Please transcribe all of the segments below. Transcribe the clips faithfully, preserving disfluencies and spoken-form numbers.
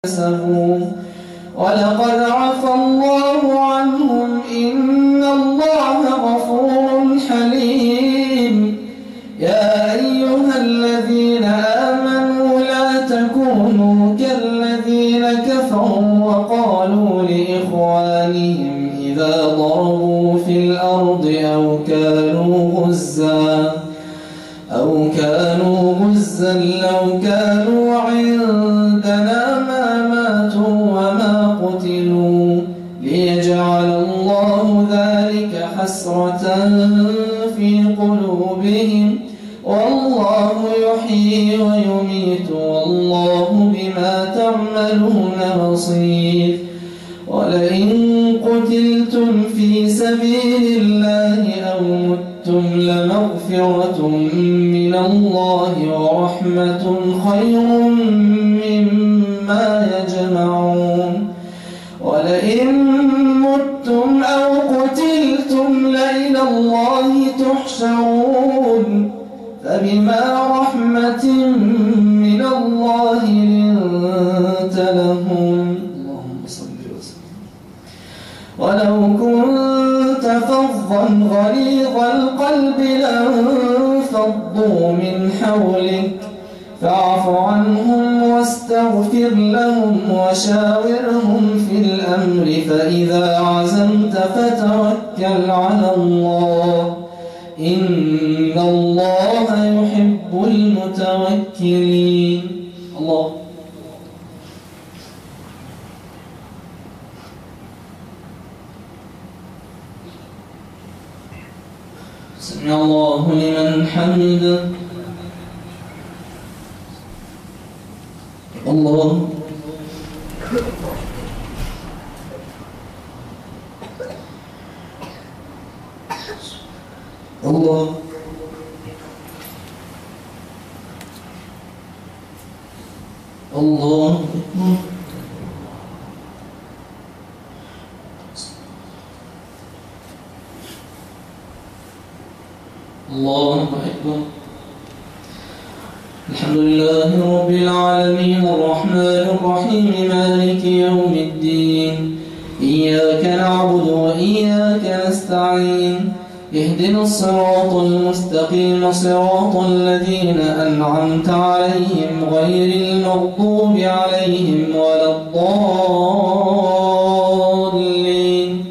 كسبوا ولقد عفى الله عنهم إن الله غفور حليم. يا أيها الذين آمنوا لا تكونوا كالذين كفروا وقالوا لإخوانهم إذا ضربوا في الأرض أو كانوا غزا أو كانوا غزا لو كانوا عندنا ما ماتوا وما قتلوا ليجعل الله ذلك حسرة في قلوبهم والله يحيي ويميت والله بما تعملون بصير. ولئن قتلتم في سبيل الله أو متم لمغفرة من الله ورحمة خير مما يجمعون. ولئن متم أو قتلتم لإلى الله تحشرون فبما رحمة من الله لنت لهم. اللهم صل وسلم. ولو كنت فظا غليظ القلب لانفضوا من حولك فاعف عنهم واستغفر لهم وشاورهم في الأمر فإذا عزمت فتوكل على الله إن الله يحب المتوكلين. الله سمع الله لمن حمده. الله الله الله الله أكبر. الحمد لله رب العالمين الرحمن الرحيم مالك يوم الدين إياك نعبد وإياك نستعين اهدنا الصراط المستقيم صراط الذين أنعمت عليهم غير المغضوب عليهم ولا الضالين.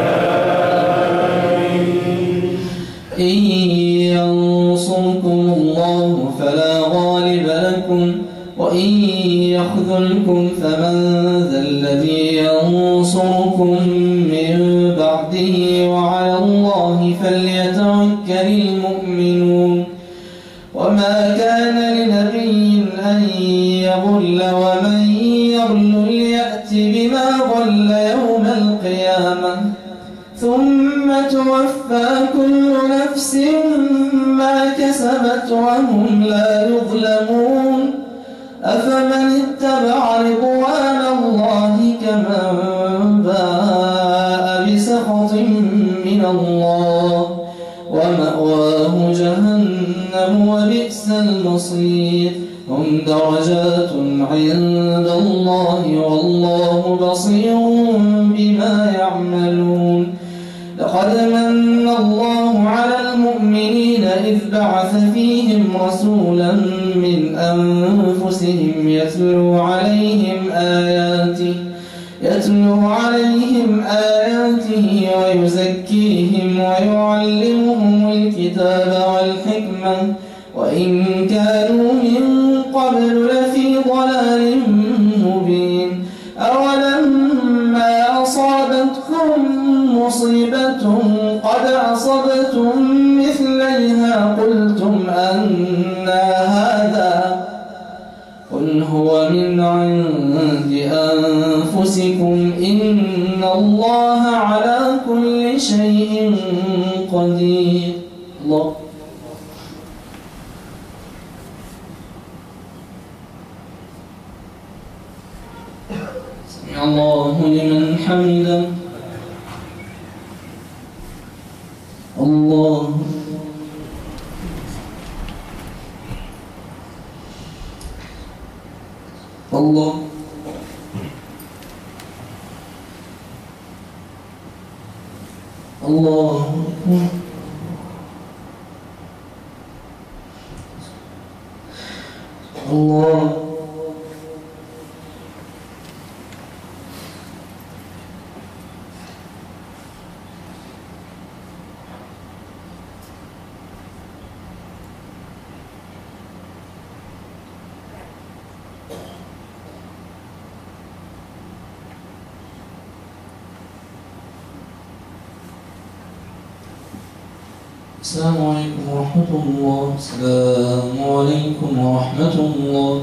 إن ينصركم الله فلا غالب لكم وإن يخذلكم فمن ذا الذي ينصركم من بعده وعلى الله فليتوكل المؤمنون. وما كان لنبي أن يغل ومن يغل يأت بما غل يوم القيامة ثم توفى كل نفس ما كسبت وهم لا يظلمون. أفمن اتبع رضوان الله كمن باء بسخط من الله ومأواه جهنم وبئس المصير. هم درجات عند الله والله بصير بما يعملون. لقد من الله على المؤمنين إذ بعث فيهم رسولا من أنفسهم يتلو عليهم آياته يتلو عليهم آياته ويزكيهم ويعلمهم الكتاب والحكمة وإن كانوا من قبل لفي ضلال مبين. أولما أصابتكم مصيبة قد أصبتم مثليها قلتم أنى هذا قل هو من عند أنفسكم إن الله على كل شيء قدير. الله سمع الله لمن حمده. الله الله الله أكبر. الله. السلام عليكم ورحمة الله. السلام عليكم ورحمة الله.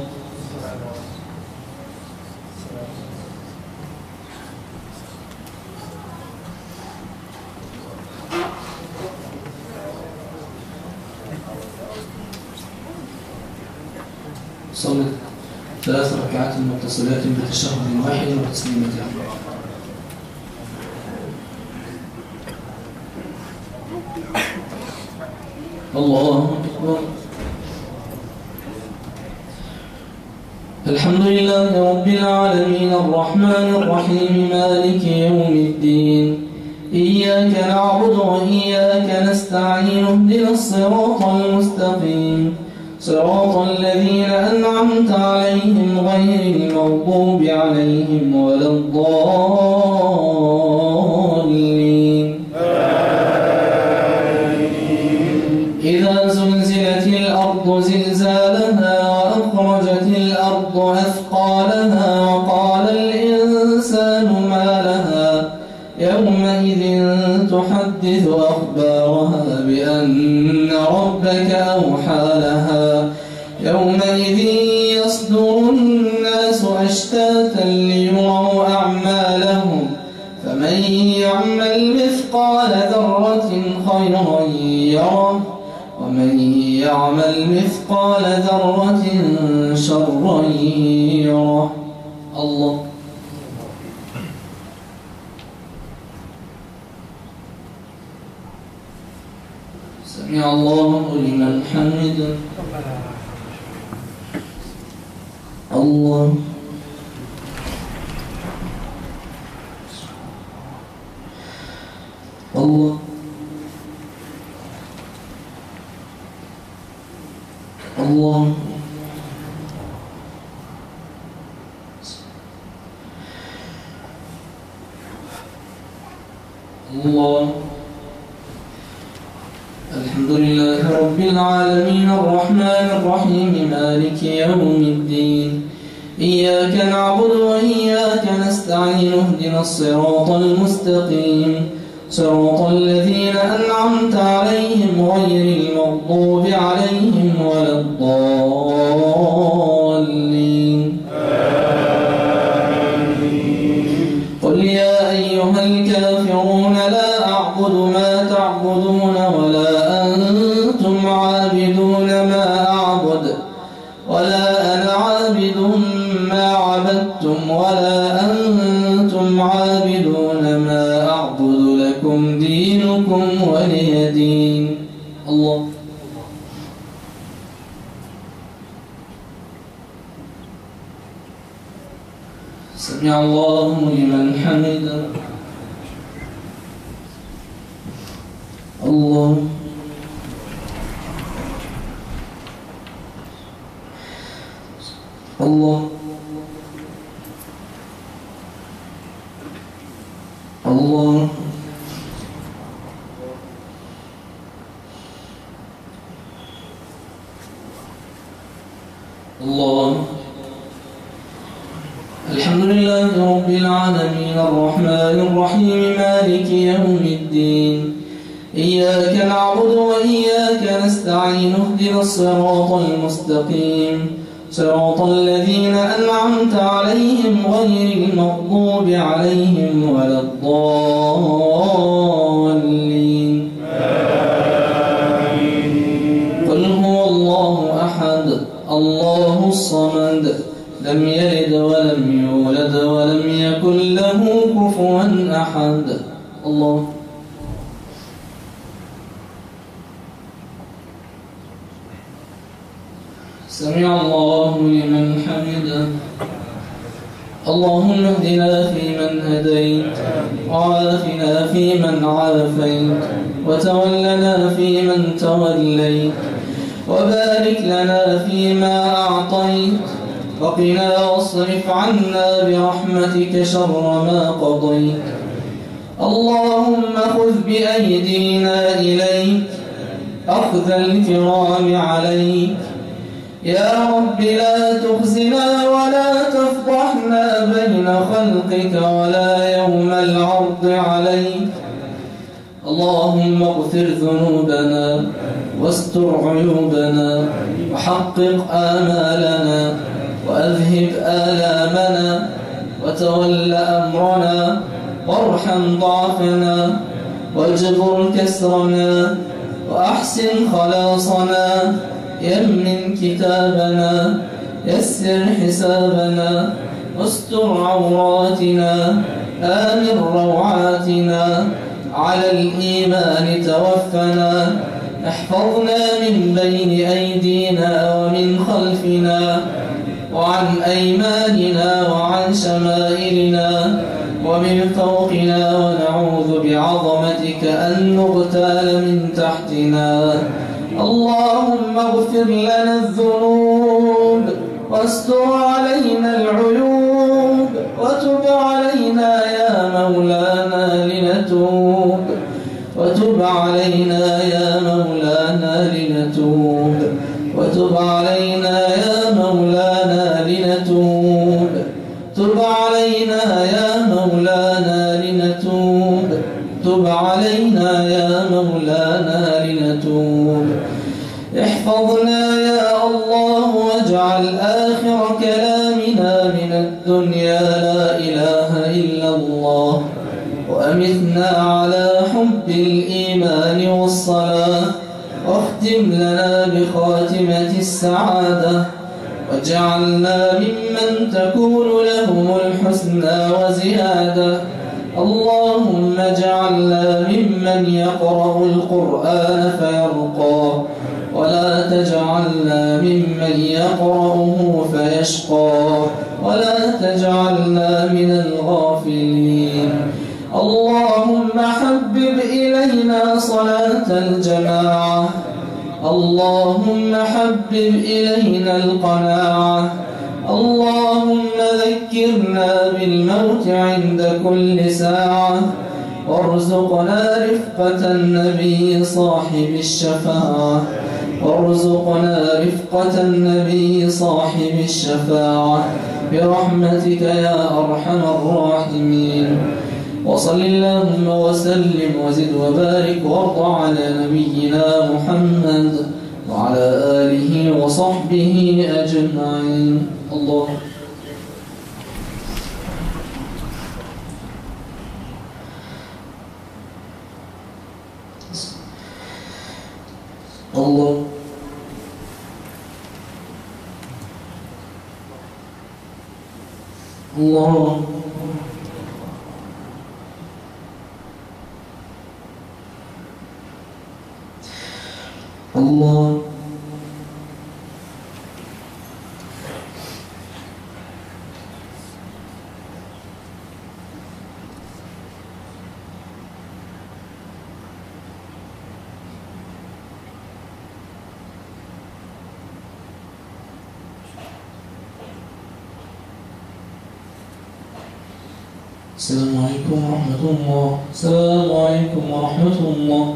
صلت ثلاث ركعات متصلات بتشهد واحد وتسليمتين. الله أكبر. الحمد لله رب العالمين الرحمن الرحيم مالك يوم الدين إياك نعبد وإياك نستعين اهدنا الصراط المستقيم صراط الذين أنعمت عليهم غير المغضوب عليهم ولا الضالين. إذا زلزلت الأرض زلزالها وأخرجت الأرض أثقالها وقال الإنسان ما لها يومئذ تحدث أخبارها بأن ربك أوحى لها يومئذ يصدر الناس أشتاتا ليروا أعمالهم فمن يعمل مثقال ذرة خيرا يره ومن يعمل مثقال ذرة شرا يره. الله. سمع الله لمن حمده. الله. الله. الله. الله. الحمد لله رب العالمين الرحمن الرحيم مالك يوم الدين إياك نعبد وإياك نستعين اهدنا الصراط المستقيم صراط الذين أنعمت عليهم غير المغضوب عليهم ولا الضالين. قل يا أيها الكافرون لا أعبد ما تعبدون ولا أنتم عابدون ما أعبد ولا أنا عابد ما عبدتم ولا أنتم عابدون ما أعبد لكم دينكم ولي دين. الله. سمع الله لمن حمده. الله. الله. الله. الله. الحمد لله رب العالمين الرحمن الرحيم مالك يوم الدين إياك نعبد وإياك نستعين اهدنا الصراط المستقيم صراط الذين أنعمت عليهم غير المغضوب عليهم ولا الضالين. قل هو الله أحد الله الصمد لم يلد ولم يولد ولم يكن له كفوا أحد. الله. سمع الله لمن حمده. اللهم اهدنا فيمن هديت، وعافنا فيمن عافيت، وتولنا فيمن توليت، وبارك لنا فيما أعطيت، وقنا واصرف عنا برحمتك شر ما قضيت. اللهم خذ بأيدينا إليك أخذ الكرام عليك. يا رب لا تخزنا ولا تفضحنا بين خلقك ولا يوم العرض عليك. اللهم اغفر ذنوبنا واستر عيوبنا وحقق آمالنا وأذهب آلامنا وتول أمرنا وارحم ضعفنا واجبر كسرنا وأحسن خلاصنا. يمن كتابنا يسر حسابنا واستر عوراتنا آمن روعاتنا على الإيمان توفنا. احفظنا من بين أيدينا ومن خلفنا وعن أيماننا وعن شمائلنا ومن فوقنا، ونعوذ بعظمتك أن نغتال من تحتنا. اللهم اغفر لنا الذنوب واستر علينا العيوب وتب علينا يا مولانا لنتوب وتب علينا يا مولانا لنتوب وتب علينا يا مولانا لنتوب تب علينا يا مولانا لنتوب تب علينا يا مولانا لنتوب. احفظنا يا الله واجعل آخر كلامنا من الدنيا لا إله إلا الله، وأمتنا على حب الإيمان والصلاة، واختم لنا بخاتمة السعادة، واجعلنا ممن تكون لهم الحسنى وزيادة. اللهم اجعلنا ممن يقرأ القرآن فيرقى، ولا تجعلنا ممن يقرأه فيشقى، ولا تجعلنا من الغافلين. اللهم حبب إلينا صلاة الجماعة، اللهم حبب إلينا القناعة، اللهم ذكرنا بالموت عند كل ساعة، وارزقنا رفقة النبي صاحب الشفاعة وارزقنا رفقة النبي صاحب الشفاعة برحمتك يا أرحم الراحمين. وصل اللهم وسلم وزد وبارك وارض على نبينا محمد وعلى آله وصحبه أجمعين. الله الله الله الله السلام عليكم ورحمة الله. السلام عليكم ورحمة الله.